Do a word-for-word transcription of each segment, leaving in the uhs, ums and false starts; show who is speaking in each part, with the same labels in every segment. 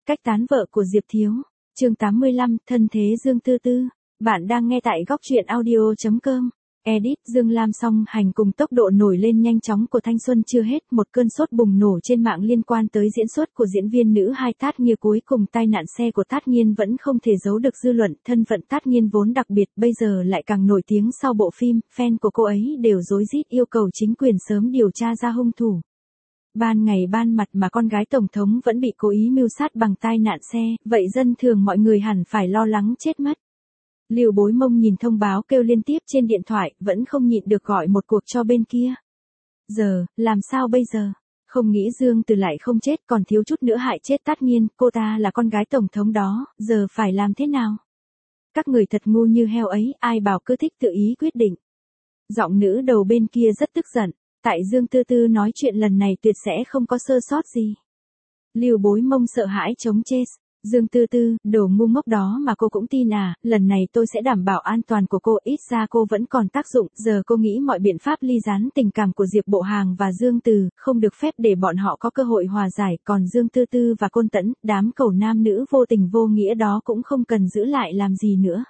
Speaker 1: Cách tán vợ của Diệp Thiếu. Chương tám mươi lăm, thân thế Dương Tư Tư. Bạn đang nghe tại góc truyện audio chấm com. Edit Dương Lam song hành cùng tốc độ nổi lên nhanh chóng của thanh xuân chưa hết, một cơn sốt bùng nổ trên mạng liên quan tới diễn xuất của diễn viên nữ hai Tát Nghia. Cuối cùng tai nạn xe của Tát Nghiên vẫn không thể giấu được dư luận, thân phận Tát Nghiên vốn đặc biệt bây giờ lại càng nổi tiếng sau bộ phim, fan của cô ấy đều rối rít yêu cầu chính quyền sớm điều tra ra hung thủ. Ban ngày ban mặt mà con gái tổng thống vẫn bị cố ý mưu sát bằng tai nạn xe, vậy dân thường mọi người hẳn phải lo lắng chết mất. Lưu Bối Mông nhìn thông báo kêu liên tiếp trên điện thoại, vẫn không nhịn được gọi một cuộc cho bên kia. Giờ, làm sao bây giờ? Không nghĩ Dương Từ lại không chết, còn thiếu chút nữa hại chết Tát Nghiên, cô ta là con gái tổng thống đó, giờ phải làm thế nào? Các người thật ngu như heo ấy, ai bảo cứ thích tự ý quyết định. Giọng nữ đầu bên kia rất tức giận, tại Dương Tư Tư nói chuyện lần này tuyệt sẽ không có sơ sót gì. Lưu Bối Mông sợ hãi chống chê. Dương Tư Tư, đồ ngu ngốc đó mà cô cũng tin à, lần này tôi sẽ đảm bảo an toàn của cô, ít ra cô vẫn còn tác dụng, giờ cô nghĩ mọi biện pháp ly gián tình cảm của Diệp Bộ Hàng và Dương Từ, không được phép để bọn họ có cơ hội hòa giải, còn Dương Tư Tư và Côn Tẫn, đám cẩu nam nữ vô tình vô nghĩa đó cũng không cần giữ lại làm gì nữa.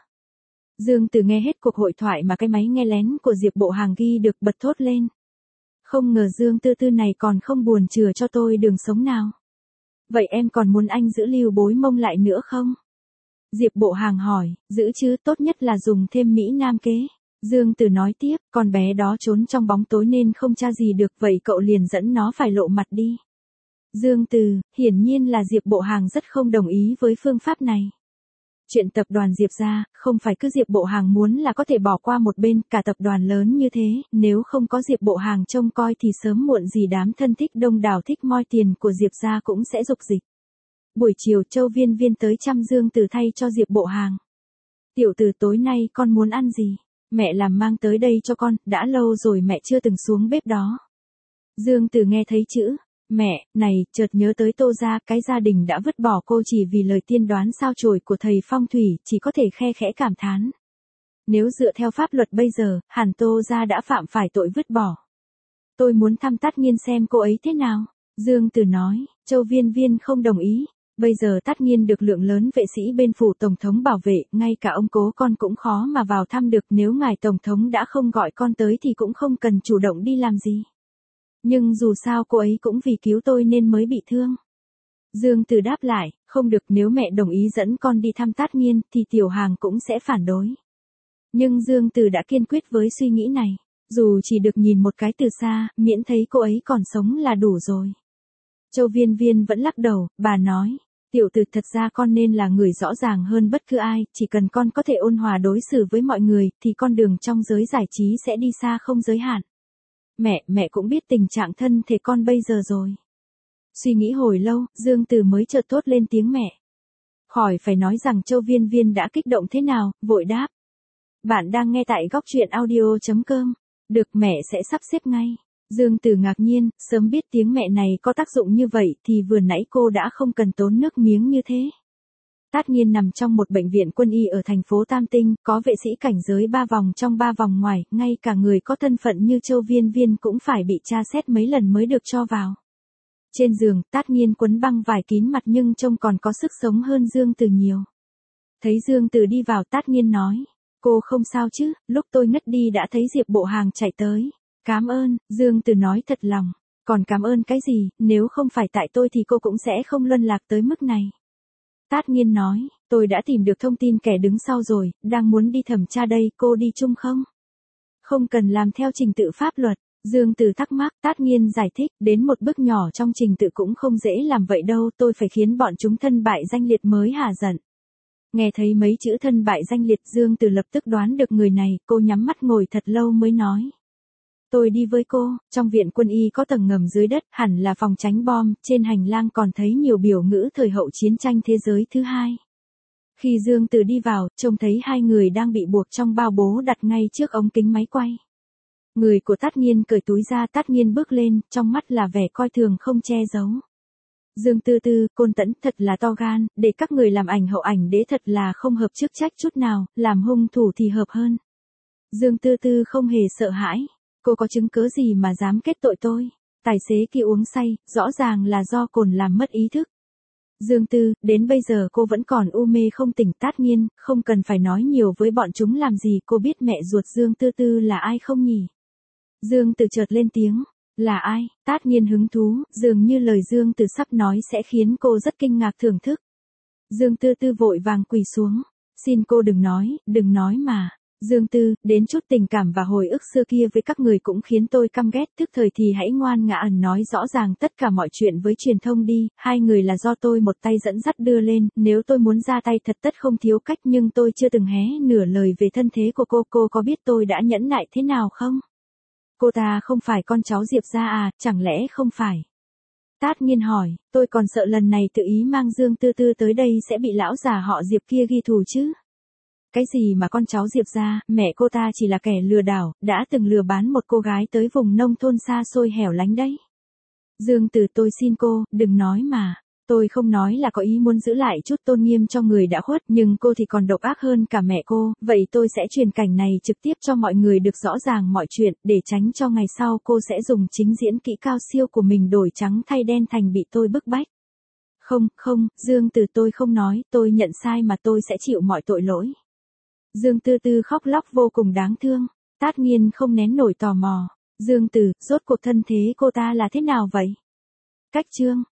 Speaker 1: Dương Từ nghe hết cuộc hội thoại mà cái máy nghe lén của Diệp Bộ Hàng ghi được, bật thốt lên. Không ngờ Dương Tư Tư này còn không buồn chừa cho tôi đường sống nào. Vậy em còn muốn anh giữ Lưu Bối Mông lại nữa không? Diệp Bộ Hàng hỏi, giữ chứ, tốt nhất là dùng thêm Mỹ Nam kế. Dương Từ nói tiếp, con bé đó trốn trong bóng tối nên không tra gì được, vậy cậu liền dẫn nó phải lộ mặt đi. Dương Từ, hiển nhiên là Diệp Bộ Hàng rất không đồng ý với phương pháp này. Chuyện tập đoàn Diệp ra, không phải cứ Diệp Bộ Hàng muốn là có thể bỏ qua một bên, cả tập đoàn lớn như thế, nếu không có Diệp Bộ Hàng trông coi thì sớm muộn gì đám thân thích đông đảo thích moi tiền của Diệp ra cũng sẽ rục dịch. Buổi chiều Châu Viên Viên tới chăm Dương Từ thay cho Diệp Bộ Hàng. Tiểu Từ, tối nay con muốn ăn gì? Mẹ làm mang tới đây cho con, đã lâu rồi mẹ chưa từng xuống bếp đó. Dương Từ nghe thấy chữ mẹ này, chợt nhớ tới Tô gia, cái gia đình đã vứt bỏ cô chỉ vì lời tiên đoán sao chổi của thầy phong thủy, chỉ có thể khe khẽ cảm thán. Nếu dựa theo pháp luật bây giờ, hẳn Tô gia đã phạm phải tội vứt bỏ. Tôi muốn thăm Tát Nghiên xem cô ấy thế nào. Dương Từ nói. Châu Viên Viên không đồng ý. Bây giờ Tát Nghiên được lượng lớn vệ sĩ bên phủ tổng thống bảo vệ, ngay cả ông cố con cũng khó mà vào thăm được, nếu ngài tổng thống đã không gọi con tới thì cũng không cần chủ động đi làm gì. Nhưng dù sao cô ấy cũng vì cứu tôi nên mới bị thương. Dương Từ đáp lại, không được, nếu mẹ đồng ý dẫn con đi thăm Tát Nghiên thì Tiểu Hàng cũng sẽ phản đối. Nhưng Dương Từ đã kiên quyết với suy nghĩ này, dù chỉ được nhìn một cái từ xa, miễn thấy cô ấy còn sống là đủ rồi. Châu Viên Viên vẫn lắc đầu, bà nói, Tiểu Từ, thật ra con nên là người rõ ràng hơn bất cứ ai, chỉ cần con có thể ôn hòa đối xử với mọi người thì con đường trong giới giải trí sẽ đi xa không giới hạn. Mẹ, mẹ cũng biết tình trạng thân thể con bây giờ rồi. Suy nghĩ hồi lâu, Dương Từ mới chợt thốt lên tiếng mẹ. Khỏi phải nói rằng Châu Viên Viên đã kích động thế nào, vội đáp. Bạn đang nghe tại góc truyện audio chấm com. Được, mẹ sẽ sắp xếp ngay. Dương Từ ngạc nhiên, sớm biết tiếng mẹ này có tác dụng như vậy thì vừa nãy cô đã không cần tốn nước miếng như thế. Tát Nghiên nằm trong một bệnh viện quân y ở thành phố Tam Tinh, có vệ sĩ cảnh giới ba vòng trong ba vòng ngoài, ngay cả người có thân phận như Châu Viên Viên cũng phải bị tra xét mấy lần mới được cho vào. Trên giường, Tát Nghiên quấn băng vải kín mặt nhưng trông còn có sức sống hơn Dương Từ nhiều. Thấy Dương Từ đi vào, Tát Nghiên nói, cô không sao chứ, lúc tôi ngất đi đã thấy Diệp Bộ Hàng chạy tới. Cảm ơn, Dương Từ nói thật lòng, còn cảm ơn cái gì, nếu không phải tại tôi thì cô cũng sẽ không luân lạc tới mức này. Tát Nghiên nói, tôi đã tìm được thông tin kẻ đứng sau rồi, đang muốn đi thẩm tra đây, cô đi chung không? Không cần làm theo trình tự pháp luật. Dương Từ thắc mắc, Tát Nghiên giải thích, đến một bước nhỏ trong trình tự cũng không dễ làm vậy đâu, tôi phải khiến bọn chúng thân bại danh liệt mới hả giận. Nghe thấy mấy chữ thân bại danh liệt, Dương Từ lập tức đoán được người này, cô nhắm mắt ngồi thật lâu mới nói. Tôi đi với cô, trong viện quân y có tầng ngầm dưới đất, hẳn là phòng tránh bom, trên hành lang còn thấy nhiều biểu ngữ thời hậu chiến tranh thế giới thứ hai. Khi Dương Từ đi vào, trông thấy hai người đang bị buộc trong bao bố đặt ngay trước ống kính máy quay. Người của Tát Nghiên cởi túi ra, Tát Nghiên bước lên, trong mắt là vẻ coi thường không che giấu. Dương Tư Tư, Côn Tẫn, thật là to gan, để các người làm ảnh hậu ảnh đế thật là không hợp chức trách chút nào, làm hung thủ thì hợp hơn. Dương Tư Tư không hề sợ hãi. Cô có chứng cớ gì mà dám kết tội tôi? Tài xế kia uống say, rõ ràng là do cồn làm mất ý thức. Dương Tư, đến bây giờ cô vẫn còn u mê không tỉnh. Tát Nghiên, không cần phải nói nhiều với bọn chúng làm gì, cô biết mẹ ruột Dương Tư Tư là ai không nhỉ? Dương Tử chợt lên tiếng, là ai? Tát Nghiên hứng thú, dường như lời Dương Tử sắp nói sẽ khiến cô rất kinh ngạc thưởng thức. Dương Tư Tư vội vàng quỳ xuống, xin cô đừng nói, đừng nói mà. Dương Tư, đến chút tình cảm và hồi ức xưa kia với các người cũng khiến tôi căm ghét, tức thời thì hãy ngoan ngã nói rõ ràng tất cả mọi chuyện với truyền thông đi, hai người là do tôi một tay dẫn dắt đưa lên, nếu tôi muốn ra tay thật tất không thiếu cách, nhưng tôi chưa từng hé nửa lời về thân thế của cô, cô có biết tôi đã nhẫn nại thế nào không? Cô ta không phải con cháu Diệp gia à, chẳng lẽ không phải? Tát Nghiên hỏi, tôi còn sợ lần này tự ý mang Dương Tư Tư tới đây sẽ bị lão già họ Diệp kia ghi thù chứ. Cái gì mà con cháu Diệp gia, mẹ cô ta chỉ là kẻ lừa đảo, đã từng lừa bán một cô gái tới vùng nông thôn xa xôi hẻo lánh đấy. Dương Tử, tôi xin cô, đừng nói mà. Tôi không nói là có ý muốn giữ lại chút tôn nghiêm cho người đã khuất, nhưng cô thì còn độc ác hơn cả mẹ cô, vậy tôi sẽ truyền cảnh này trực tiếp cho mọi người được rõ ràng mọi chuyện, để tránh cho ngày sau cô sẽ dùng chính diễn kỹ cao siêu của mình đổi trắng thay đen thành bị tôi bức bách. Không, không, Dương Tử, tôi không nói, tôi nhận sai mà tôi sẽ chịu mọi tội lỗi. Dương Tư Tư khóc lóc vô cùng đáng thương. Tát Nghiên không nén nổi tò mò. Dương Tử, rốt cuộc thân thế cô ta là thế nào vậy? Cách chương